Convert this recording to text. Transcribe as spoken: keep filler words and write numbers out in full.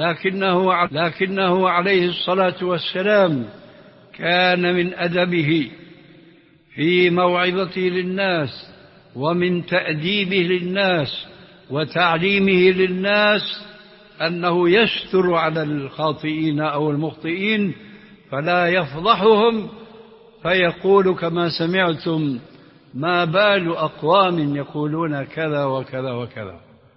لكنه لكنه عليه الصلاة والسلام كان من أدبه في موعظته للناس ومن تأديبه للناس وتعليمه للناس أنه يستر على الخاطئين أو المخطئين فلا يفضحهم، فيقول كما سمعتم: ما بال أقوام يقولون كذا وكذا وكذا.